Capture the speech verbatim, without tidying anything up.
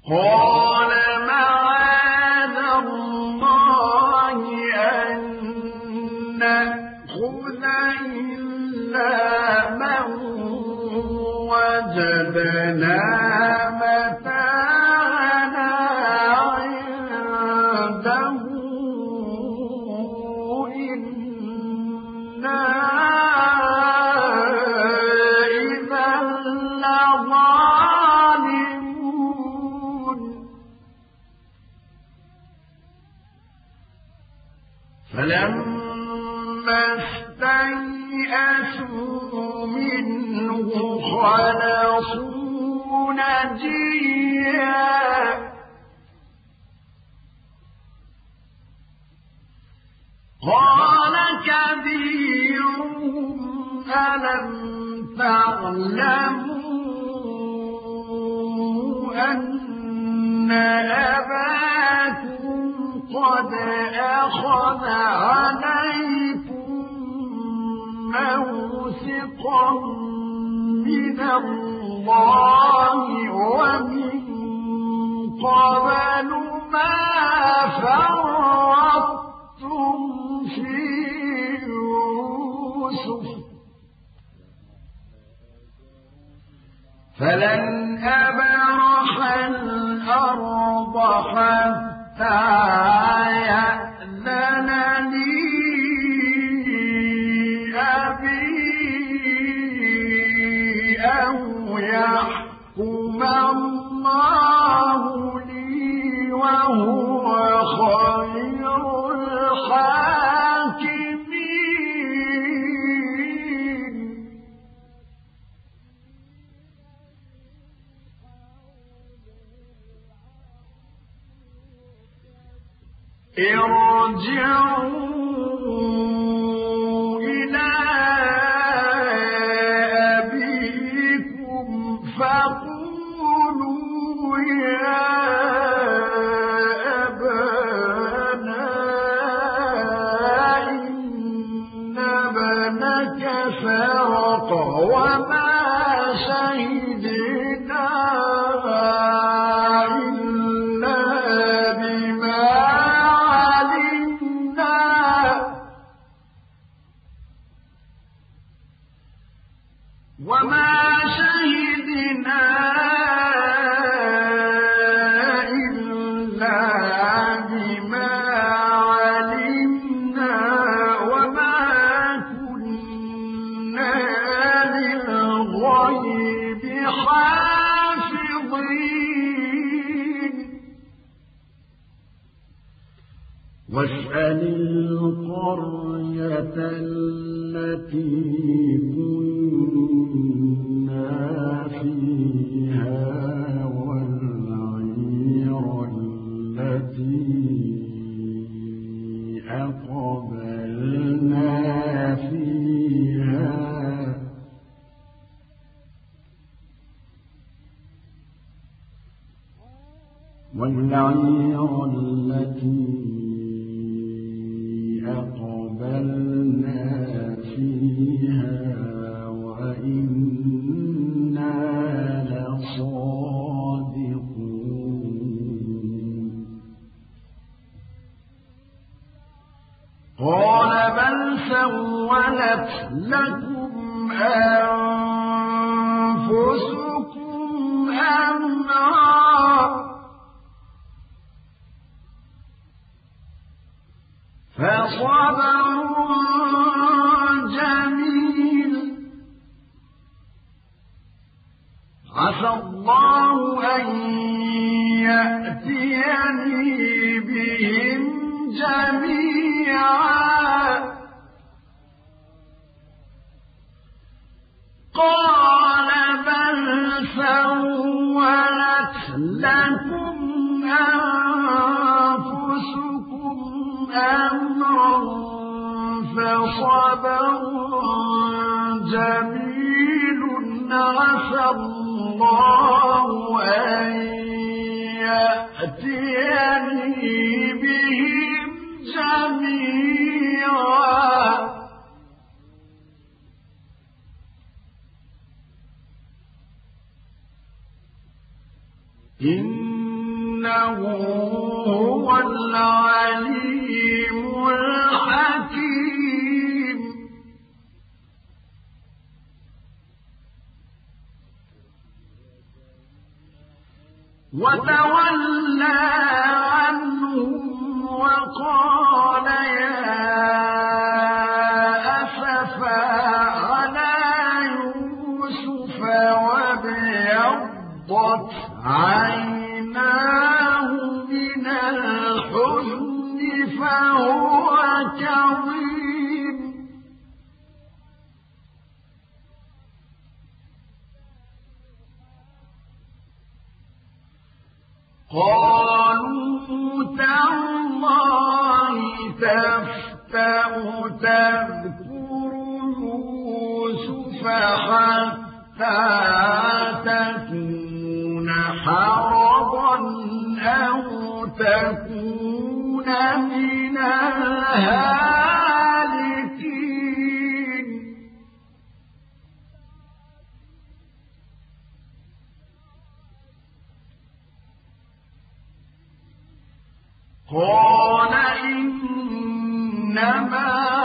قال معاذ الله أن نأخذ إلا من وجدنا متاعنا عنده إنا إذا لظالمون فلما استيئسوا منه خلصوا نجيا قال كبيرهم ألم تعلموا أن أباكم قد أخذ عليكم موثقا من الله ومن قبل ما فرطتم في يوسف فلن أبرح الأرض حتى يأذن لي أبي أو يحكم الله لي وهو خير الحاكمين ارجعوا إلى أبيكم فقولوا يا أبانا إن ابنك سرق وما شهدنا وما شهدنا إلا بما علمنا وما كنا للغيب حافظين واسأل القرية التي كنا فيها والعير التي أقبلنا فيها والعير التي أقبلنا فيها وإنا لصادقون قال بل سولت لكم أنفسكم أمرا فصبر جميل عسى الله أن يأتيني بهم جميعا قال بل سولت لكم أنفسكم أمرا فصبر جميل عسى الله أن يأتيني بهم جميعا إن إنه هو العليم الحكيم وتولى عنهم وقال يا أسفا على يوسف وابيضت عيناه من الحزن فهو كظيم قالوا تالله تفتأ تذكر يوسف حتى تكون حرضا أو تكون من الهالكين قال إنما